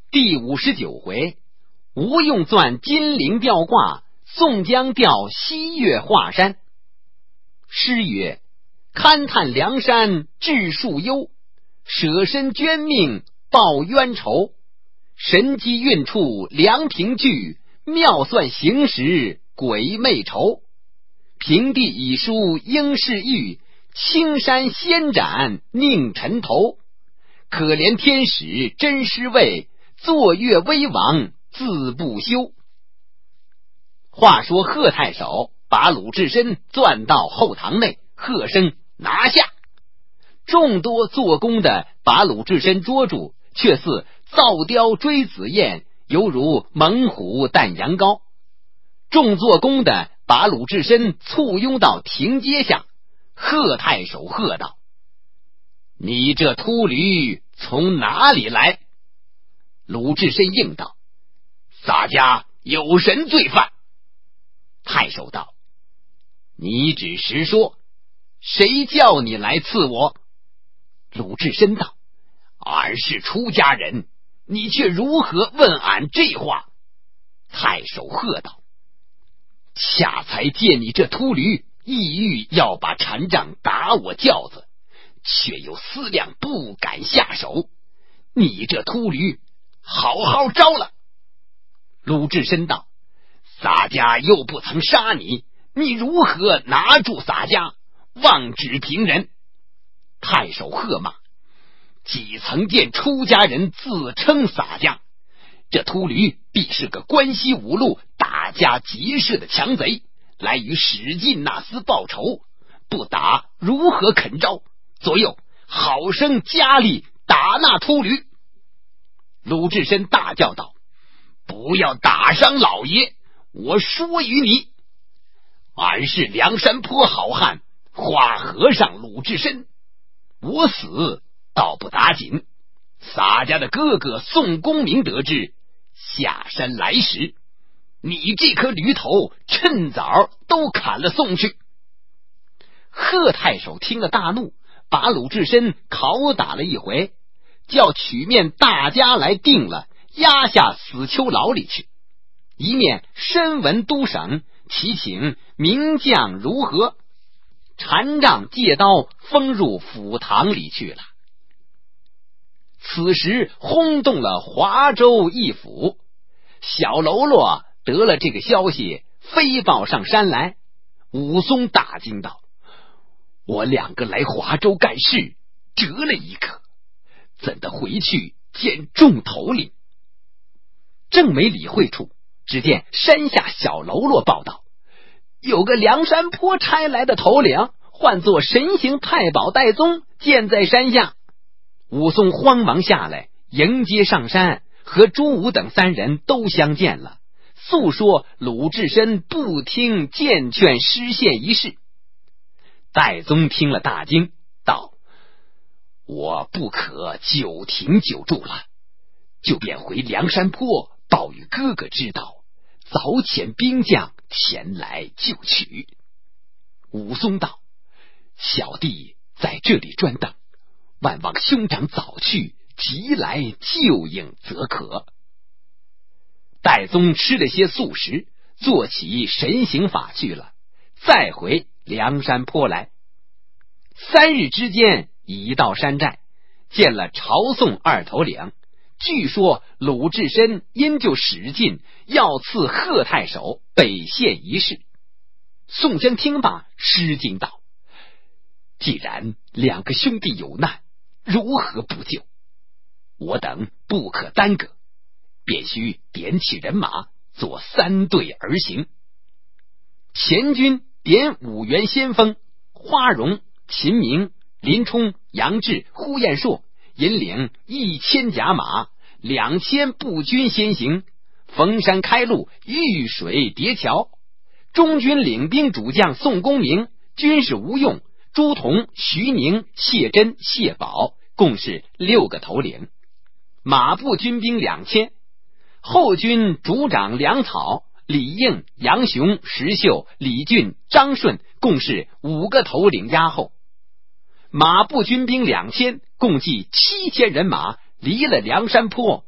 第59回，吴用钻金陵吊挂，宋江调西岳华山。诗曰：勘探梁山治树忧，舍身捐命报冤仇。神机运处梁平剧，妙算行时鬼魅愁。平地已书应是玉，青山先斩宁尘头。可怜天使真尸位，坐月威王自不休。话说贺太守把鲁智深钻到后堂内，喝声拿下。众多做工的把鲁智深捉住，却似造雕追紫燕，犹如猛虎啖羊羔。众做工的把鲁智深簇拥到庭阶下，贺太守喝道：你这秃驴从哪里来？鲁智深应道：洒家有神罪犯。太守道：你只实说，谁叫你来刺我？鲁智深道：俺是出家人，你却如何问俺这话？太守喝道：恰才见你这秃驴意欲要把禅杖打我轿子，却又思量不敢下手，你这秃驴好好招了。鲁智深道：洒家又不曾杀你，你如何拿住洒家，妄指平人？太守喝骂：几曾见出家人自称洒家？这秃驴必是个关西五路打家劫舍的强贼，来与史进那厮报仇，不打如何肯招？左右好生加力打那秃驴。鲁智深大叫道：不要打伤老爷，我说与你，俺是梁山坡好汉花和尚鲁智深，我死倒不打紧。洒家的哥哥宋公明得知下山来时，你这颗驴头趁早都砍了送去。贺太守听了大怒，把鲁智深拷打了一回，叫曲面大家来定了，押下死囚牢里去。一面深闻都省，祈请名将如何，禅杖借刀封入府堂里去了。此时轰动了华州一府，小喽啰得了这个消息，飞报上山来。武松大惊道：我两个来华州干事，折了一个，怎的回去见众头领？正没理会处，只见山下小喽啰报道：有个梁山坡差来的头领，唤作神行太保戴宗，见在山下。武松慌忙下来迎接上山，和朱武等三人都相见了，诉说鲁智深不听谏劝失陷一事。戴宗听了大惊，道：我不可久停久住了，就便回梁山坡报与哥哥知道，早遣兵将前来救取。武松道：小弟在这里专等，万望兄长早去，即来救应则可。戴宗吃了些素食，做起神行法去了，再回梁山坡来。3日之间已到山寨，见了朝宋二头领，据说鲁智深因就史进要刺贺太守北县一事。宋江听罢失惊道：既然两个兄弟有难，如何不救？我等不可耽搁，便须点起人马，做3队而行。前军点5员先锋花荣、秦明、林冲、杨志、呼延灼，引领1000甲马，2000步军先行，逢山开路，遇水叠桥。中军领兵主将宋公明、军士吴用、朱仝、徐宁、谢珍、谢宝，共是6个头领。马步军兵2000，后军主长粮草、李应、杨雄、石秀、李俊、张顺，共是5个头领押后。马步军兵2000，共计7000人马，离了梁山坡，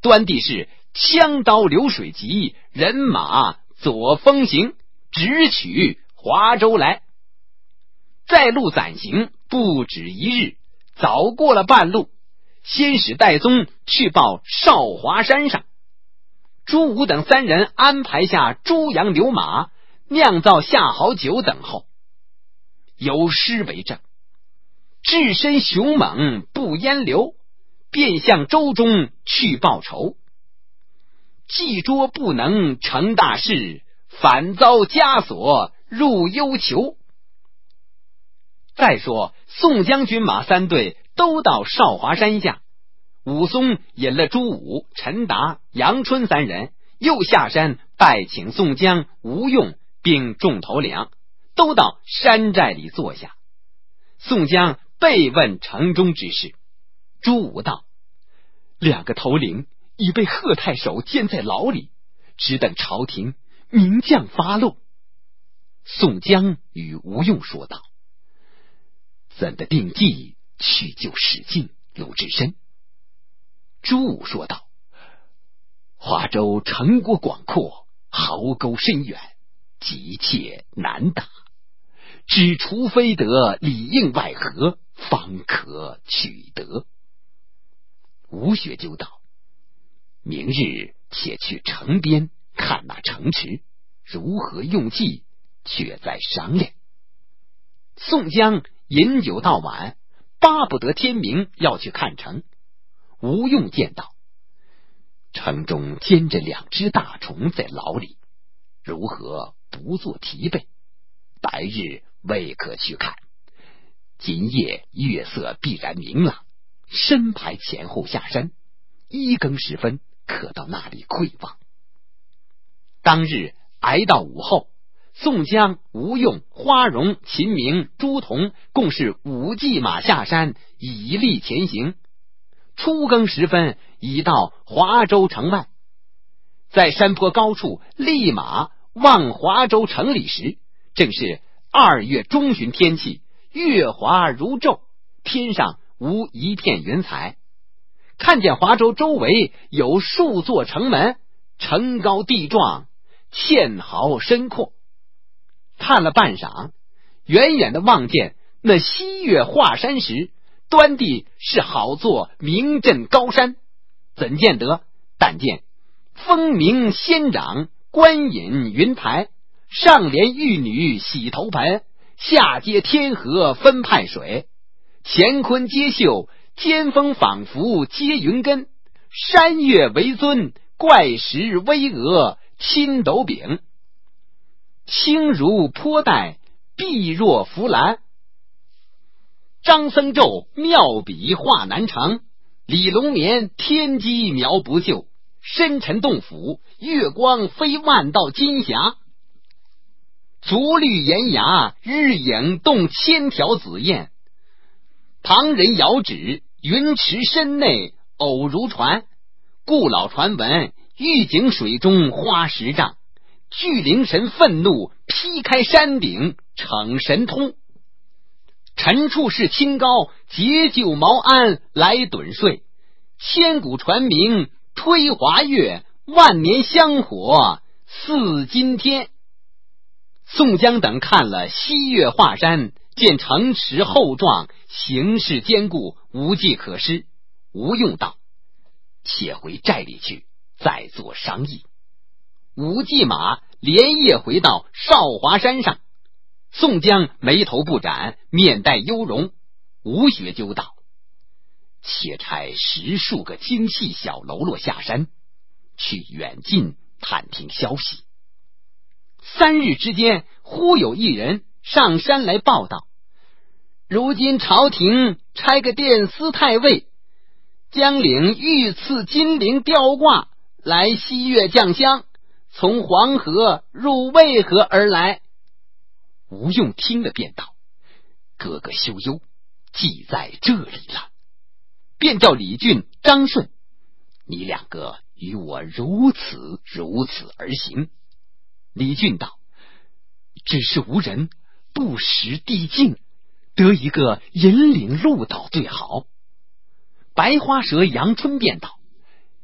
端地是枪刀流水急，人马左风行，直取华州来。在路暂行不止一日，早过了半路，先使戴宗去报少华山上。朱武等3人安排下猪羊牛马，酿造下好酒等候。有诗为证：至身雄猛不淹流，便向州中去报仇。计捉不能成大事，反遭枷锁入幽囚。再说宋将军马3队都到少华山下，武松引了朱武、陈达、杨春3人，又下山拜请宋江、吴用并众头领，都到山寨里坐下。宋江备问城中之事。朱武道：2个头领已被贺太守监在牢里，只等朝廷明将发落。宋江与吴用说道：怎的定计去救史进、鲁智深？朱武说道：华州城郭广阔，壕沟深远，急切难打，只除非得里应外合，方可取得。吴学究道：明日且去城边看那城池，如何用计，却再商量。宋江饮酒到晚，巴不得天明要去看城。吴用见到城中监着2只大虫在牢里，如何不做提备？白日未可去看，今夜月色必然明朗，申排前后下山，1更时分可到那里窥望。当日挨到午后，宋江、吴用、花荣、秦明、朱仝共是5骑马下山，以力前行。初更时分，已到华州城外。在山坡高处立马望华州城里时，正是2月中旬天气，月华如昼，天上无一片云彩。看见华州周围有数座城门，城高地壮，堑壕深阔。看了半晌，远远的望见那西岳华山时，端地是好座名镇高山，怎见得？但见峰明仙长，观隐云台，上连玉女洗头盆，下接天河分派水，乾坤接秀，尖峰仿佛接云根，山岳为尊，怪石巍峨，青斗柄，轻如坡带，碧若浮兰。张僧纣妙笔画难成，李龙年天机描不就，深沉洞府，月光飞万道金霞。足绿岩崖，日影动千条紫燕。旁人遥指，云池深内偶如船。故老传闻，玉井水中花10丈。巨灵神愤怒，劈开山顶，逞神通。陈处士清高，解救毛安来盹睡。千古传名推华岳，万年香火似今天。宋江等看了西岳华山，见城池厚壮，形势坚固，无计可施。吴用道：且回寨里去，再做商议。5骑马连夜回到少华山上。宋江眉头不展，面带忧容。吴学究道：且差10数个精细小喽啰下山，去远近探听消息。3日之间，忽有一人上山来报道：如今朝廷差个殿司太尉，将领御赐金陵吊挂来西岳降香，从黄河入渭河而来。吴用听了便道：哥哥休忧，计在这里了。便叫李俊、张顺：你2个与我如此而行。李俊道：只是无人不识地境，得一个引领路导最好。白花蛇杨春便道：小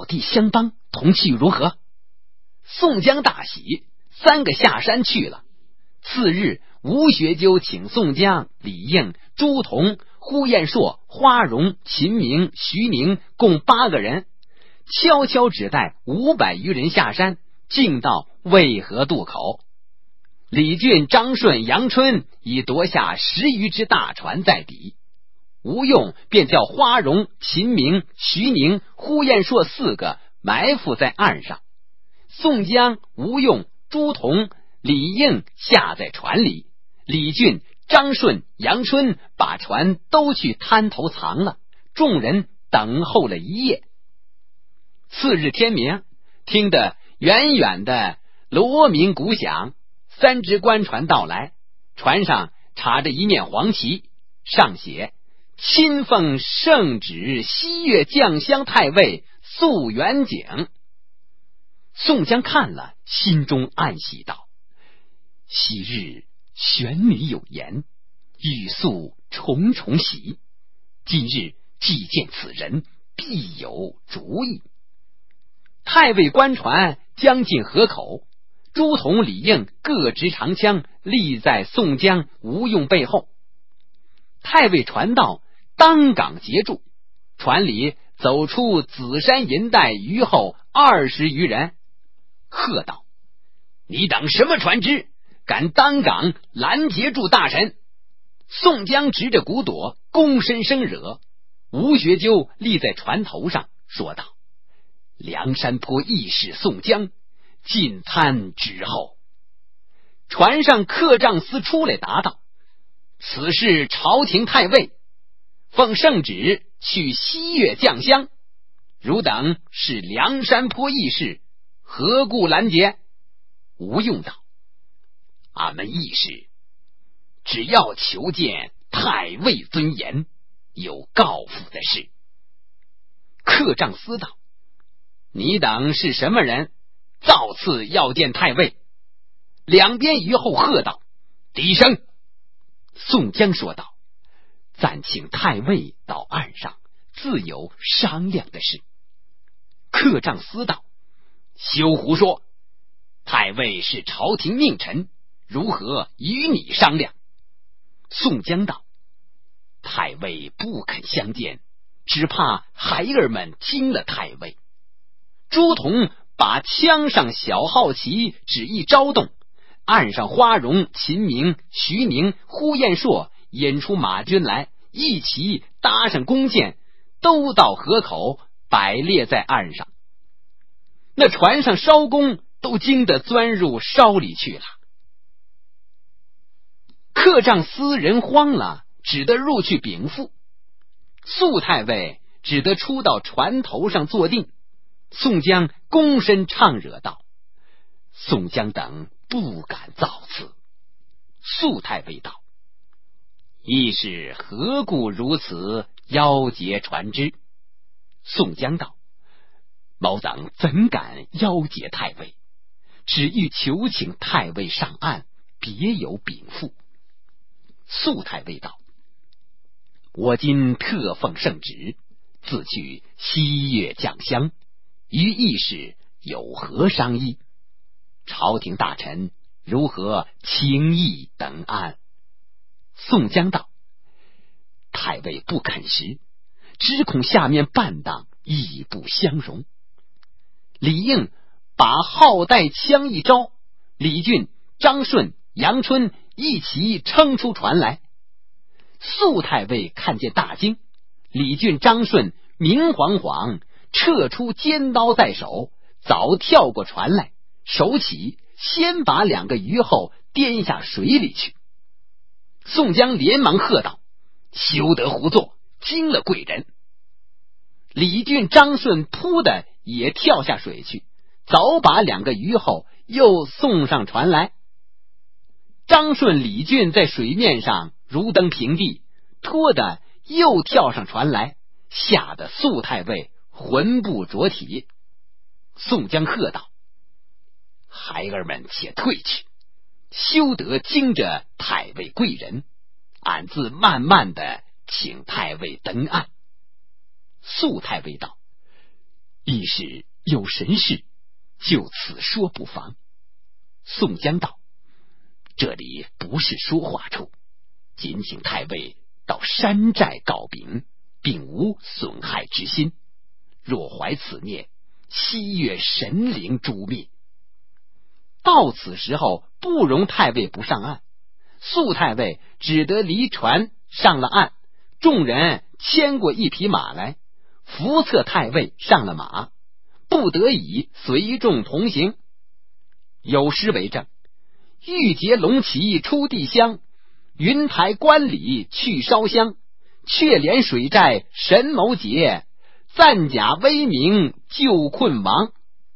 表弟相帮，同去如何？”宋江大喜，3个下山去了。次日，吴学究请宋江、李应、朱仝、呼延灼、花荣、秦明、徐宁共8个人，悄悄只带500余人下山，径到渭河渡口。李俊、张顺、杨春已夺下10余只大船在底，吴用便叫花荣、秦明、徐宁、呼延灼4个埋伏在岸上。宋江、吴用、朱仝、李应下在船里，李俊、张顺、杨春把船都去滩头藏了，众人等候了一夜。次日天明，听得远远的锣鸣鼓响，3只官船到来，船上插着一面黄旗，上写“亲奉圣旨西岳将相太尉肃元景”。宋江看了，心中暗喜道：“昔日玄女有言，欲速重重喜，今日既见此人，必有主意。”太尉官船将近河口，朱仝、李应各执长枪，立在宋江、吴用背后。太尉船到，当港截住，船里走出紫衫银带余后20余人，喝道：“你等什么船只，敢当港拦截住大臣？”宋江执着骨朵，躬身生惹。吴学究立在船头上，说道：“梁山坡义士宋江，进滩之后。”船上客帐司出来答道：“此事朝廷太尉奉圣旨去西岳将相，汝等是梁山坡义士，何故拦截？”吴用道：“俺们义士只要求见太尉尊严，有告复的事。”客帐司道：“你等是什么人？造次要见太尉？”两边余后喝道：“低声！”宋江说道：“暂请太尉到岸上，自有商量的事。”客帐司道：“休胡说！太尉是朝廷佞臣，如何与你商量？”宋江道：“太尉不肯相见，只怕孩儿们惊了太尉。”朱仝把枪上小号旗指一招动，岸上花荣、秦明、徐宁、呼延灼引出马军来，一齐搭上弓箭，都到河口摆列在岸上。那船上艄公都惊得钻入梢里去了。客帐司人慌了，只得入去禀赋。肃太尉只得出到船头上坐定。宋江躬身唱惹道：“宋江等不敢造次。”肃太尉道：“义士何故如此邀劫船只？”宋江道：“某等怎敢邀劫太尉？只欲求请太尉上岸，别有禀赋。”肃太尉道：“我今特奉圣旨，自去西岳将相，与义士有何商议？朝廷大臣如何轻易等安？”宋江道：“太尉不肯时，只恐下面半当义不相容。”李应把号带枪一招，李俊、张顺、杨春一齐撑出船来。肃太尉看见大惊，李俊、张顺明晃晃撤出尖刀在手，早跳过船来，手起先把2个余后颠下水里去。宋江连忙喝道：“休得胡作，惊了贵人！”李俊、张顺扑的也跳下水去，早把2个余后又送上船来。张顺、李俊在水面上如登平地，拖的又跳上船来，吓得肃太尉魂不着体。宋江喝道：“孩儿们且退去，休得惊着太尉贵人，俺自慢慢的请太尉登岸。”肃太尉道：“ 一时有神事，就此说不妨。宋江道：这里不是说话处，仅请太尉到山寨告禀，并无损害之心。若怀此念，西岳神灵诛灭。到此时候，不容太尉不上岸，肃太尉只得离船上了岸，众人牵过一匹马来，扶策太尉上了马，不得已随众同行。有诗为证：玉洁龙旗出地乡，云台观里去烧香。却怜水寨神谋节，赞甲威名救困王。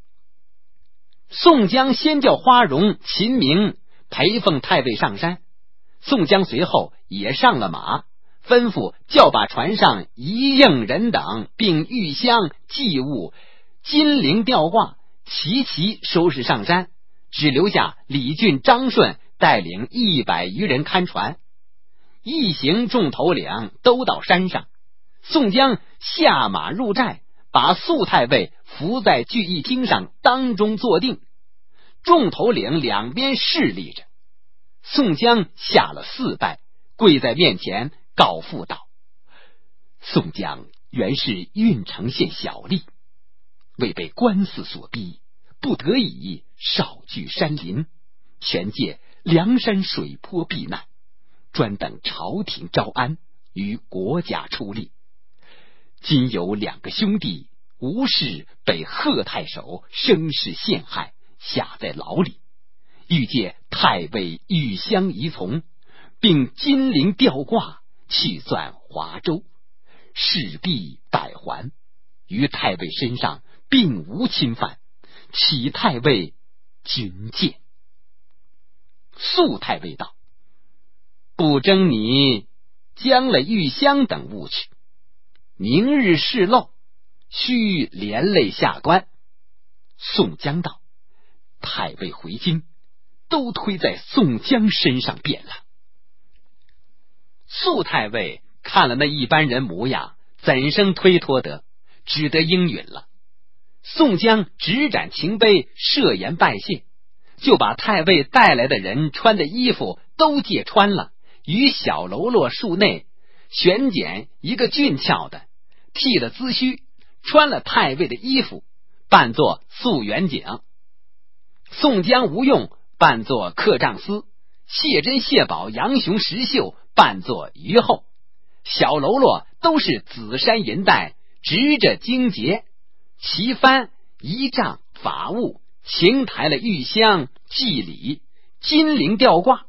宋江先叫花荣、秦明陪奉太尉上山，宋江随后也上了马，吩咐叫把船上一应人等并玉香祭物、金铃吊挂齐齐收拾上山，只留下李俊、张顺带领100余人看船。一行众头领都到山上，宋江下马入寨，把肃太尉扶在聚义厅上当中坐定，众头领两边侍立着。宋江下了4拜，跪在面前告父道：宋江原是郓城县小吏，为被官司所逼，不得已少居山林，全借梁山水泊避难，专等朝廷招安，与国家出力。今有2个兄弟无事被贺太守生事陷害，下在牢里，欲借太尉玉香仪从，并金铃吊挂去钻华州，势必百还，于太尉身上并无侵犯，启太尉军见。肃太尉道：不争你将了玉香等物去，明日事漏，须连累下官。宋江道：太尉回京，都推在宋江身上便了。肃太尉看了那一般人模样，怎生推脱得，只得应允了。宋江执盏情杯，设宴拜谢，就把太尉带来的人穿的衣服都借穿了，于小喽啰树内选拣一个俊俏的，剃了髭须，穿了太尉的衣服，扮作肃元景。宋江、吴用扮作客丈司，谢珍、谢宝、杨雄、石秀扮作虞后，小喽啰都是紫衫银带，执着荆节，旗幡、仪仗、法物，擎抬了玉香、祭礼、金铃吊挂。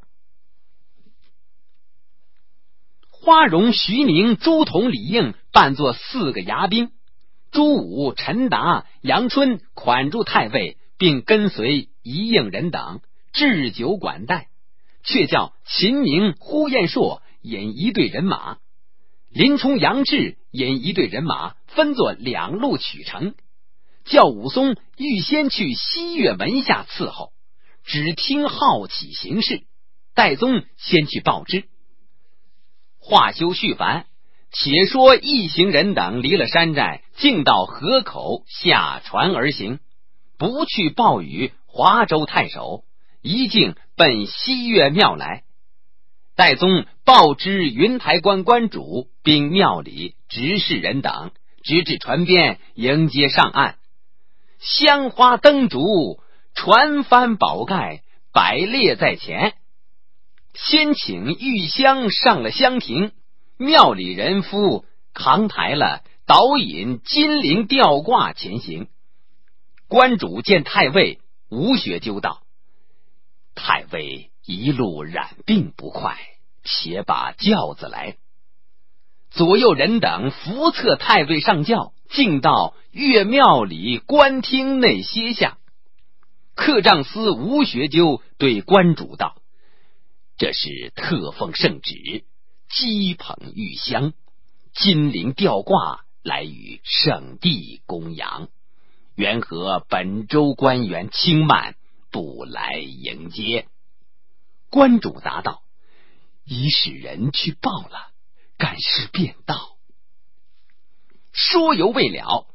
花荣、徐宁、朱仝、李应扮作4个牙兵，朱武、陈达、杨春款住太尉，并跟随一应人等置酒管待，却叫秦明、呼延灼引一队人马，林冲、杨志引一队人马，分作2路取城，叫武松预先去西岳门下伺候，只听号起行事，戴宗先去报知。话休续繁，且说一行人等离了山寨，径到河口下船而行，不去报与华州太守，一径奔西岳庙来。戴宗报知云台关关主，并庙里执事人等，直至船边迎接上岸，香花灯烛，船帆宝盖，摆列在前。先请玉香上了香亭，庙里人夫扛抬了导引金铃吊挂前行。关主见太尉，吴学究道：太尉一路染病不快，且把轿子来。左右人等扶策太尉上轿，径到岳庙里官厅内歇下。客丈司吴学究对关主道：这是特奉圣旨，鸡捧玉香，金铃吊挂，来与圣地供养，缘何本州官员轻慢，不来迎接？关主答道：已使人去报了，赶时便到。说犹未了，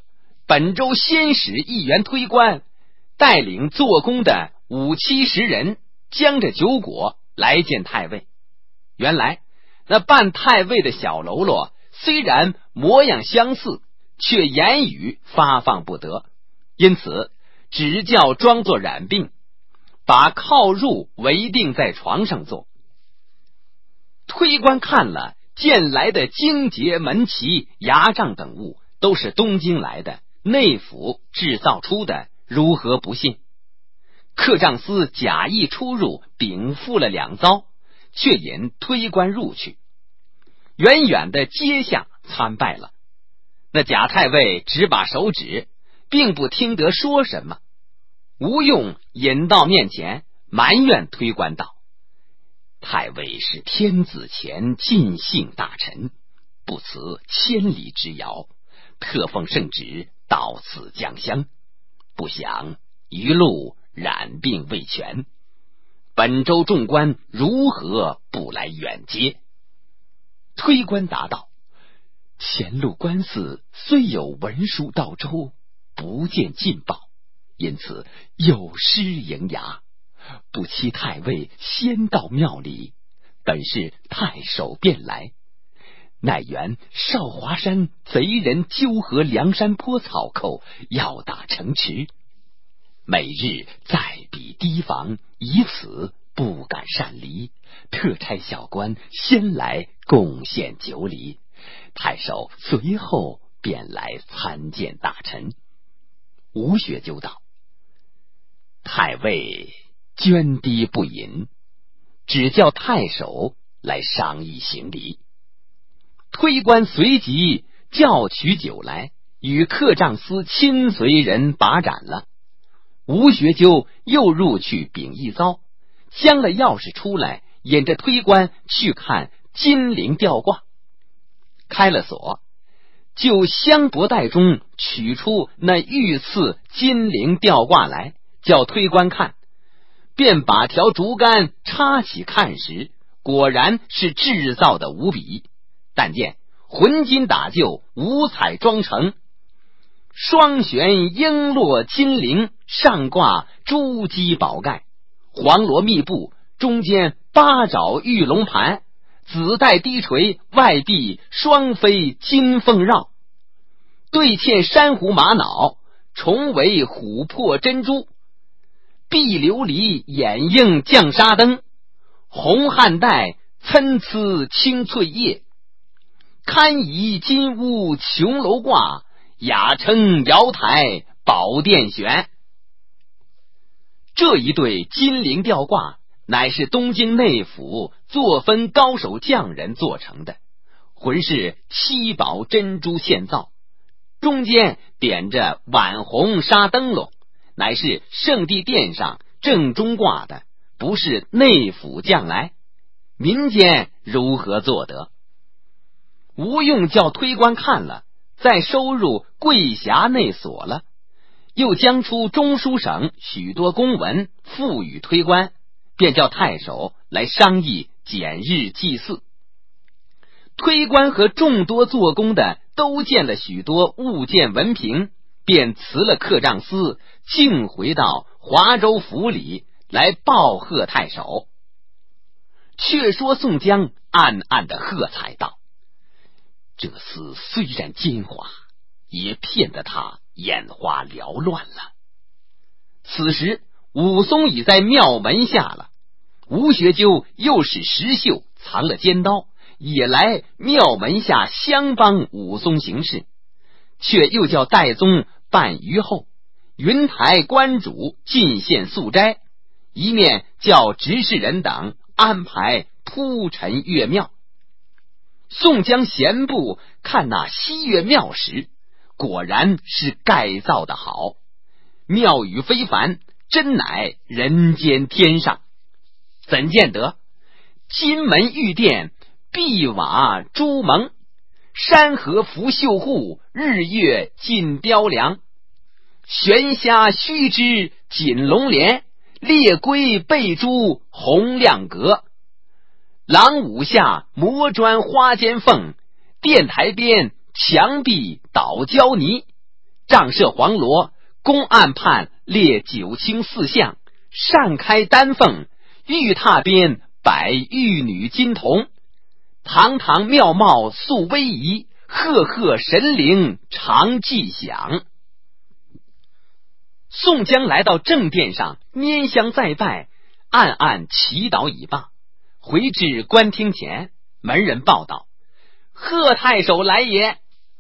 本州先使一员推官带领做工的50-70人，将着酒果来见太尉。原来那扮太尉的小喽啰虽然模样相似，却言语发放不得，因此只叫装作染病，把靠褥围定在床上坐。推官看了，见来的荆节、门旗、牙杖等物都是东京来的，内府制造出的，如何不信？客帐司假意出入，禀赋了2遭，却引推官入去。远远的阶下参拜了。那贾太尉只把手指，并不听得说什么。吴用引到面前，埋怨推官道：太尉是天子前尽姓大臣，不辞千里之遥，特奉圣旨到此将相，不想一路染病未全，本州众官如何不来远接？推官答道：前路官司虽有文书到州，不见进报，因此有失迎衙，不期太尉先到庙里，本是太守便来，乃原少华山贼人纠合梁山坡草寇，要打城池，每日再比提防，以此不敢擅离，特差小官先来贡献9里，太守随后便来参见大臣。吴学究道：太尉捐低不饮，只叫太守来商议行礼。推官随即叫取酒来，与客帐司亲随人把盏了。吴学究又入去禀一遭，将了钥匙出来，引着推官去看金陵吊挂。开了锁，就香帛袋中取出那御赐金陵吊挂来，叫推官看，便把条竹竿插起看时，果然是制造的无比，但见浑金打就，五彩装成，双悬璎珞金铃，上挂珠玑宝盖，黄罗密布，中间8爪玉龙盘，紫带低垂，外壁双飞金凤绕，对嵌珊瑚玛瑙，重围琥珀珍珠，碧琉璃掩映绛纱灯，红汉带参差青翠叶，堪疑金屋琼楼挂，雅称瑶台宝殿悬。这一对金陵吊挂乃是东京内府作分高手匠人做成的，浑是7宝珍珠现造，中间点着晚红纱灯笼，乃是圣地殿上正中挂的，不是内府匠来，民间如何做得？吴用叫推官看了，再收入柜匣内锁了，又将出中书省许多公文付与推官，便叫太守来商议检日祭祀。推官和众多做工的都见了许多物件文凭，便辞了客帐司，径回到华州府里来报贺太守。却说宋江暗暗的喝彩道：这厮虽然奸猾，也骗得他眼花缭乱了。此时武松已在庙门下了，吴学究又使石秀藏了尖刀，也来庙门下相帮武松行事，却又叫戴宗扮虞后，云台观主进献素斋，一面叫执事人等安排铺陈岳庙。宋江闲步看那西岳庙时，果然是改造的好，庙宇非凡，真乃人间天上。怎见得金门玉殿，碧瓦朱蒙，山河拂绣户，日月尽雕梁，悬虾须知锦龙帘，列龟背珠红亮阁，廊五下磨砖花间缝，殿台边墙壁倒胶泥， 仗设黄罗，公案判列九卿四相，擅开丹凤，玉榻边摆玉女金童，堂堂庙貌素威仪，赫赫神灵常祭享。宋江来到正殿上，拈香再拜，暗暗祈祷已罢，回至官厅前，门人报道：贺太守来也。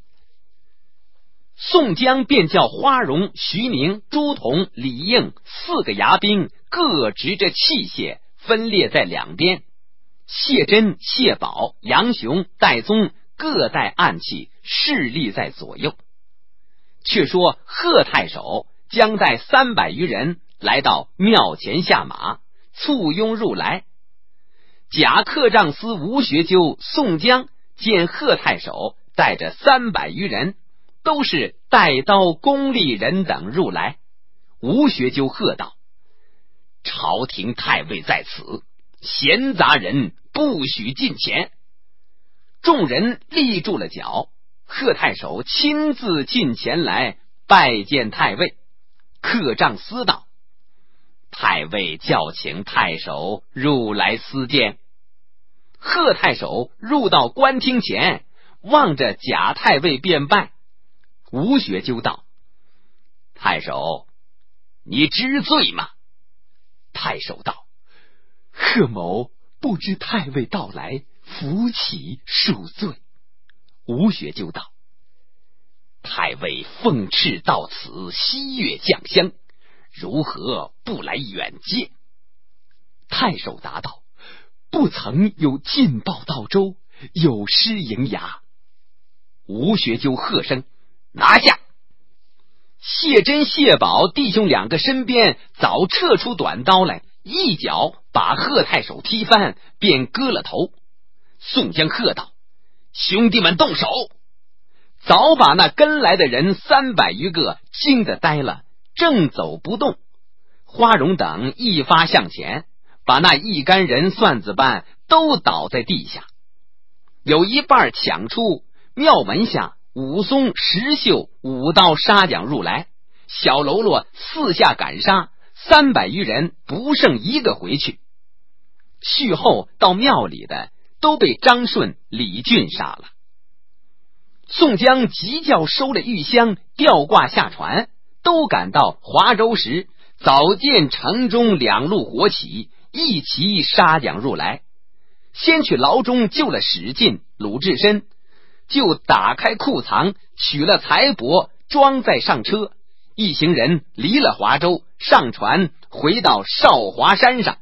宋江便叫花荣、徐宁、朱仝、李应4个牙兵各执着器械，分列在两边。谢真、谢宝、杨雄、戴宗各带暗器，侍立在左右。却说贺太守将带300余人来到庙前下马，簇拥入来。假客帐司吴学究、宋江见贺太守带着300余人，都是带刀功利人等入来。吴学究喝道：朝廷太尉在此，闲杂人不许近前。众人立住了脚，贺太守亲自近前来拜见太尉。客帐司道：太尉叫请太守入来私见。贺太守入到官厅前，望着贾太尉便拜。吴学究道：太守，你知罪吗？太守道：贺某不知太尉到来，扶起恕罪。吴学究道：太尉奉敕到此西岳降香，如何不来远接？太守答道：不曾有进报到州，有失迎衙。吴学究喝声：拿下！谢真、谢宝弟兄2个身边早撤出短刀来，一脚把贺太守踢翻，便割了头。宋江喝道：兄弟们动手！早把那跟来的人300余个惊得呆了，正走不动。花荣等一发向前，把那一干人蒜子般都倒在地下。有一半抢出庙门下，武松、石秀5道杀将入来，小喽啰4下赶杀，300余人不剩一个回去。续后到庙里的都被张顺、李俊杀了。宋江急叫收了玉香，吊挂下船，都赶到华州时，早见城中2路火起，一齐杀将入来。先去牢中救了史进、鲁智深，就打开库藏，取了财帛，装载上车。一行人离了华州，上船回到少华山上，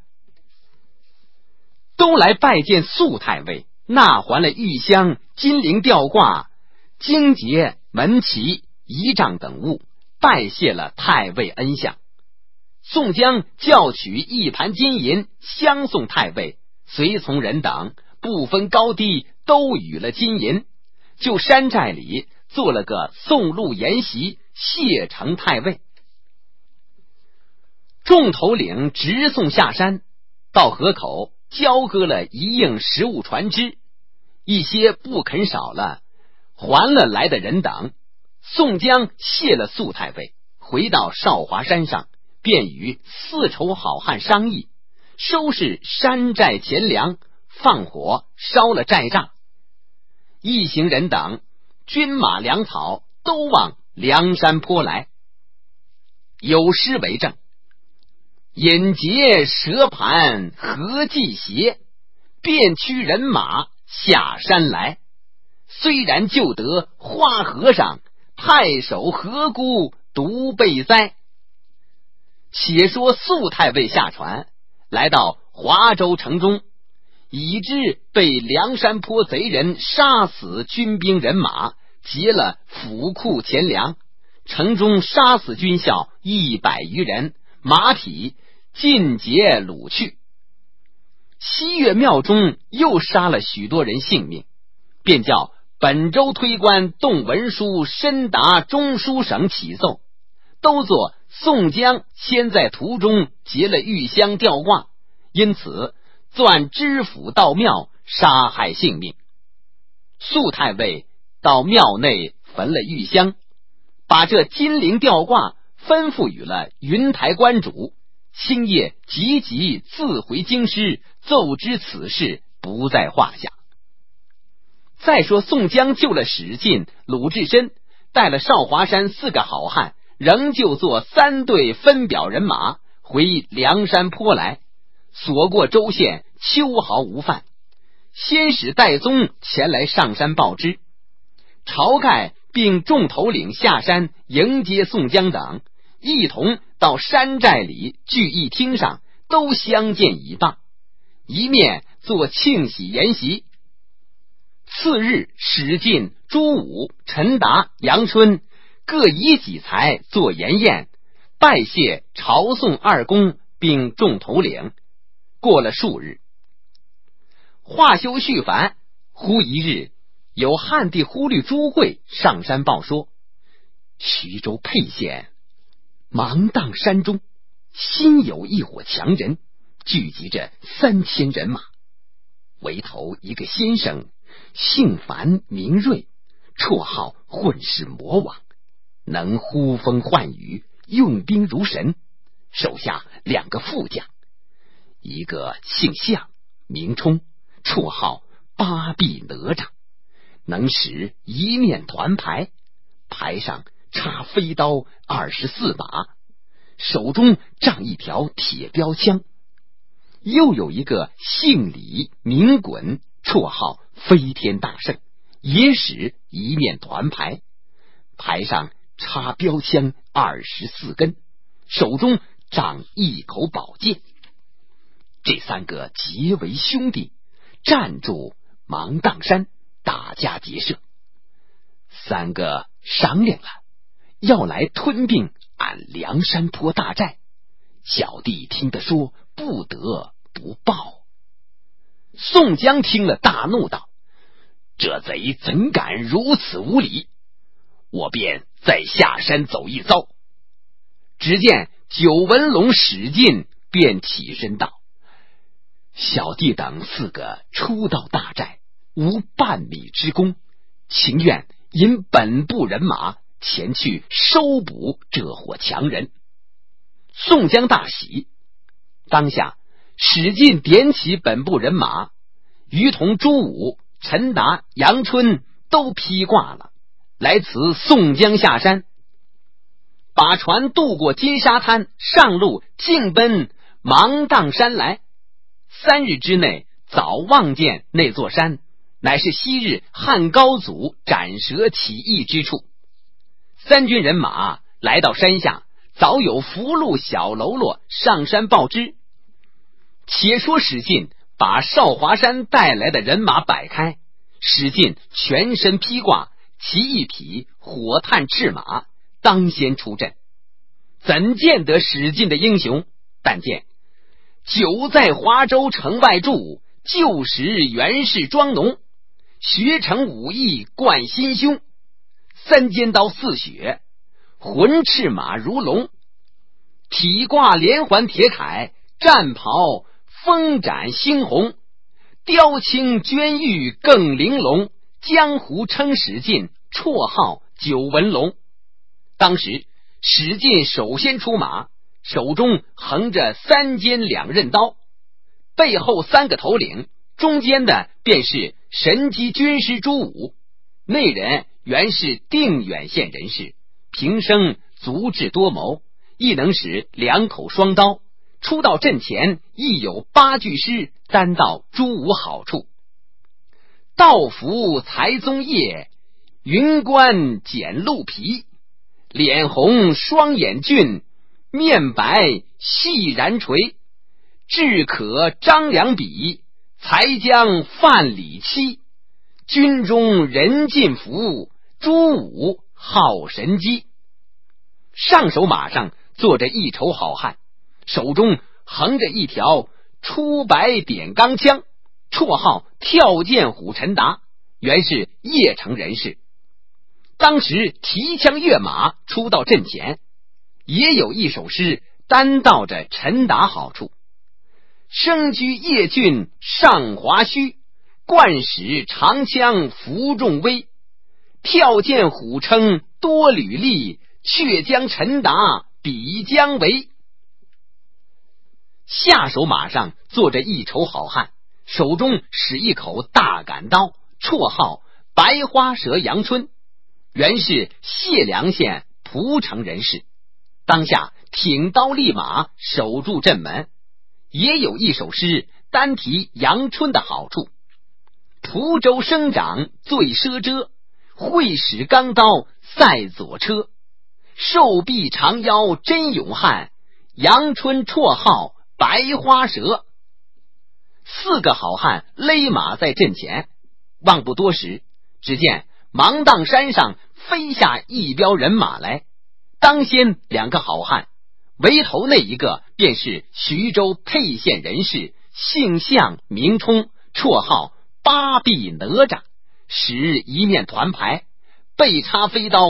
都来拜见肃太尉，纳还了玉香、金铃吊挂、荆节、门旗、仪仗等物，拜谢了太尉恩相。宋江叫取1盘金银相送太尉，随从人等不分高低，都与了金银，就山寨里做了个送路筵席，谢成太尉。众头领直送下山，到河口交割了一应食物船只，一些不肯少了，还了来的人等。宋江谢了肃太尉，回到少华山上，便与4筹好汉商议，收拾山寨钱粮，放火烧了寨栅。一行人等军马粮草都往梁山坡来。有诗为证：引劫蛇盘何计邪，便驱人马下山来。虽然救得花和尚，太守何辜独被灾。且说肃太尉下船，来到华州城中，已知被梁山坡贼人杀死军兵人马，劫了府库钱粮，城中杀死军校100余人，马匹尽劫掳去。西岳庙中又杀了许多人性命，便叫本州推官动文书申达中书省起奏，都作宋江先在途中劫了玉香吊挂，因此钻知府到庙，杀害性命。肃太尉到庙内焚了玉香， 把这金陵吊挂吩咐与了云台观主，星夜急急自回京师，奏知此事不在话下。再说宋江救了史进、鲁智深，带了少华山4个好汉，仍旧做3队分表人马回梁山坡来，所过州县秋毫无犯。先使戴宗前来上山报知，晁盖并众头领下山迎接宋江等，一同到山寨里聚义厅上，都相见已罢，一面做庆喜筵席。次日，史进、朱武、陈达、杨春各以己才做筵宴，拜谢朝宋2公并众头领。过了数日，话休续繁，忽一日，有汉地忽律朱贵上山报说，徐州沛县芒砀山中新有一伙强人，聚集着3000人马，为头一个先生，姓樊名瑞，绰号混世魔王，能呼风唤雨，用兵如神，手下2个副将，一个姓项名冲，绰号八臂哪吒，能使一面团牌，牌上插飞刀24把，手中仗一条铁标枪。又有一个姓李名衮，绰号飞天大圣，也使一面团牌，牌上插标枪24根，手中仗一口宝剑。这3个结为兄弟，站住芒砀山，打家劫舍。3个商量了，要来吞并俺梁山坡大寨。小弟听得说，不得不报。宋江听了大怒道：这贼怎敢如此无礼，我便再下山走一遭。只见九纹龙史进便起身道：小弟等4个初到大寨，无半米之功，情愿引本部人马前去收捕这伙强人。宋江大喜，当下史进点起本部人马，于同朱武、陈达、杨春都披挂了，来辞宋江下山，把船渡过金沙滩，上路径奔芒砀山来。3日之内，早望见那座山，乃是昔日汉高祖斩蛇起义之处。3军人马来到山下，早有俘虏小喽啰上山报知。且说史进把少华山带来的人马摆开，史进全身披挂，骑一匹火炭赤马，当先出阵。怎见得史进的英雄？但见久在华州城外住，旧时袁氏庄农，学成武艺贯心胸，3尖刀似雪，浑赤马如龙，体挂连环铁铠，战袍风展猩红，雕青娟玉更玲珑，江湖称史进，绰号九纹龙。当时史进首先出马，手中横着3尖2刃刀，背后3个头领，中间的便是神机军师朱武，那人原是定远县人士，平生足智多谋，亦能使2口双刀，出到阵前亦有8句诗担到朱武好处。道服才宗叶，云冠剪鹿皮，脸红双眼俊，面白细然垂，志可张良比，才将范蠡欺，军中人尽服，朱武好神机。上手马上坐着一筹好汉，手中横着一条出白点钢枪，绰号跳涧虎陈达，原是邺城人士。当时提枪跃马出到阵前，也有一首诗单道着陈达好处：生居邺郡上华胥，惯使长枪服众威，跳涧虎称多履历， 却将陈达比将为。下手马上坐着一筹好汉，手中使一口大杆刀，绰号白花蛇杨春，原是解良县蒲城人士。当下挺刀立马，守住镇门。也有一首诗单提杨春的好处：蒲州生长最奢遮，会使钢刀赛左车。瘦臂长腰真勇汉，杨春绰号白花蛇。4个好汉勒马在阵前，望不多时，只见芒砀山上飞下一彪人马来。当先2个好汉，为头那一个便是徐州沛县人士，姓向名冲，绰号八臂哪吒，使一面团牌，背插飞刀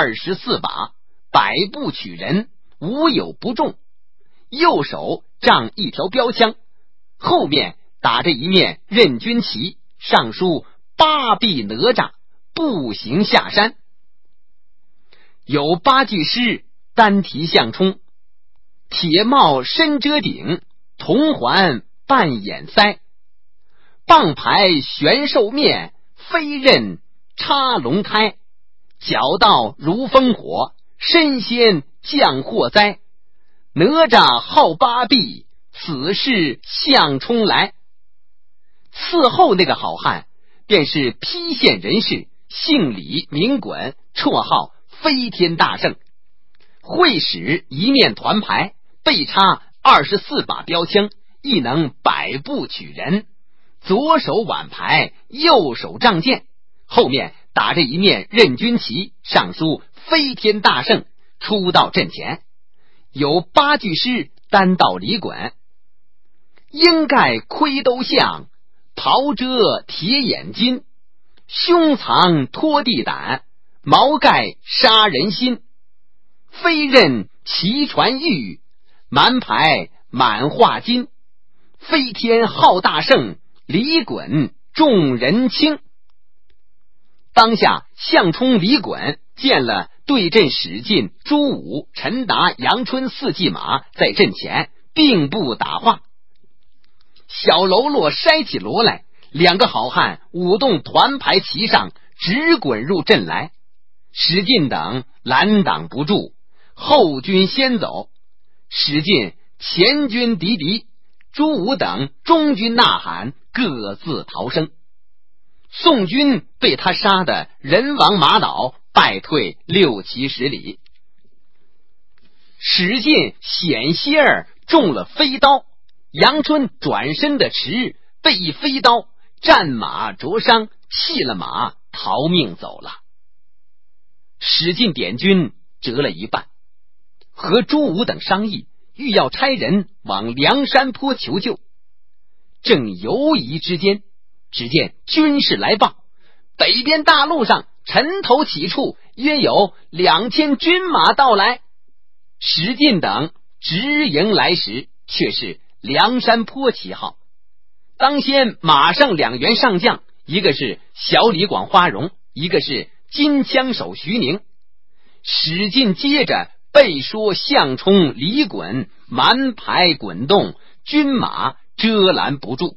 24把，百步取人，无有不中。右手仗一条标枪，后面打着一面任军旗，上书八臂哪吒步行下山。有8句诗单提项冲：铁帽深遮顶，铜环半掩腮，棒牌悬兽面，飞刃插龙胎，脚道如烽火，身先降祸灾。哪吒号八臂，此事项冲来。伺候那个好汉便是邳县人士，姓李名衮，绰号飞天大圣，会使一面团牌，背插24把标枪，亦能百步取人，左手挽牌，右手仗剑，后面打着一面任军旗，上书飞天大圣，出到阵前。有8句诗单道李衮：鹰盖盔兜象，袍遮铁眼金，胸藏拖地胆，毛盖杀人心。飞刃骑船玉，蛮牌满画金。飞天号大圣，李衮众人轻。当下项冲、李衮见了对阵史进、朱武、陈达、杨春4骑马在阵前，并不打话。小喽啰筛起锣来，2个好汉舞动团牌旗上，直滚入阵来。史进等拦挡不住，后军先走。史进前军敌敌，朱武等中军呐喊，各自逃生。宋军被他杀得人亡马倒，败退6、70里。史进险些儿中了飞刀，杨春转身的迟，被一飞刀战马灼伤，弃了马逃命走了。史进点军折了一半，和朱武等商议，欲要差人往梁山坡求救。正犹疑之间，只见军士来报，北边大路上尘头起处，约有2000军马到来。史进等直迎来时，却是梁山坡旗号。当先马上2员上将，一个是小李广花荣，一个是金枪手徐宁。史进接着背说项冲、李衮蛮牌滚动，军马遮拦不住。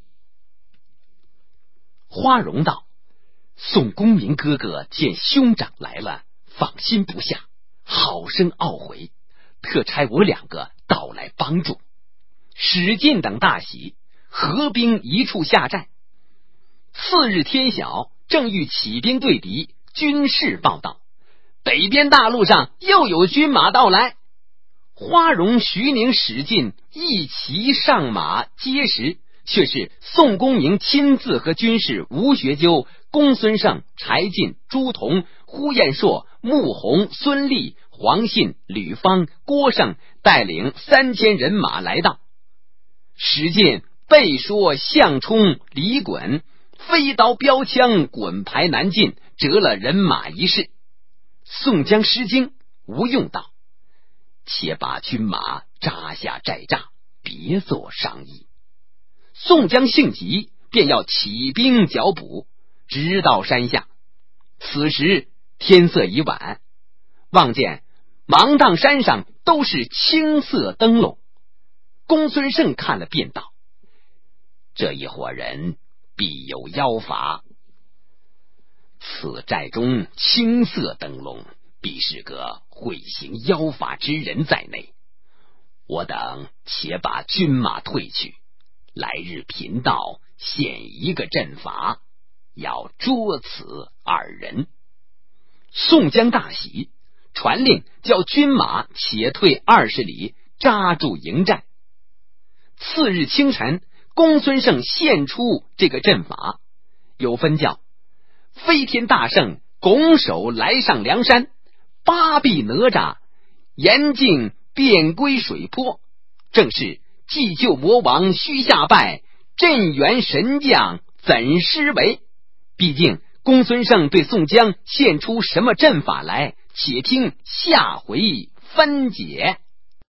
花荣道：宋公明哥哥见兄长来了，放心不下，好生懊悔，特差我2个到来帮助。史进等大喜，合兵一处下寨。次日天晓，正欲起兵对敌，军士报道，北边大路上又有军马到来。花荣、徐宁、史进一齐上马接时，却是宋公明亲自和军士吴学究、公孙胜、柴进、朱仝、呼延灼、穆弘、孙立、黄信、吕方、郭盛带领3000人马来到。史进背说项冲、李衮飞刀标枪，滚牌难进，折了人马一事。宋江失惊，吴用道：且把军马扎下寨栅，别做商议。宋江性急，便要起兵剿捕，直到山下。此时天色已晚，望见芒砀山上都是青色灯笼。公孙胜看了便道：这一伙人必有妖法，此寨中青色灯笼必是个会行妖法之人在内。我等且把军马退去，来日贫道现一个阵法，要捉此二人。宋江大喜，传令叫军马且退20里，扎住营寨。次日清晨，公孙胜献出这个阵法，有分教：飞天大圣拱手来上梁山，8臂哪吒严禁便归水泊，正是祭救魔王须下拜，镇元神将怎施为。毕竟公孙胜对宋江献出什么阵法来，且听下回分解。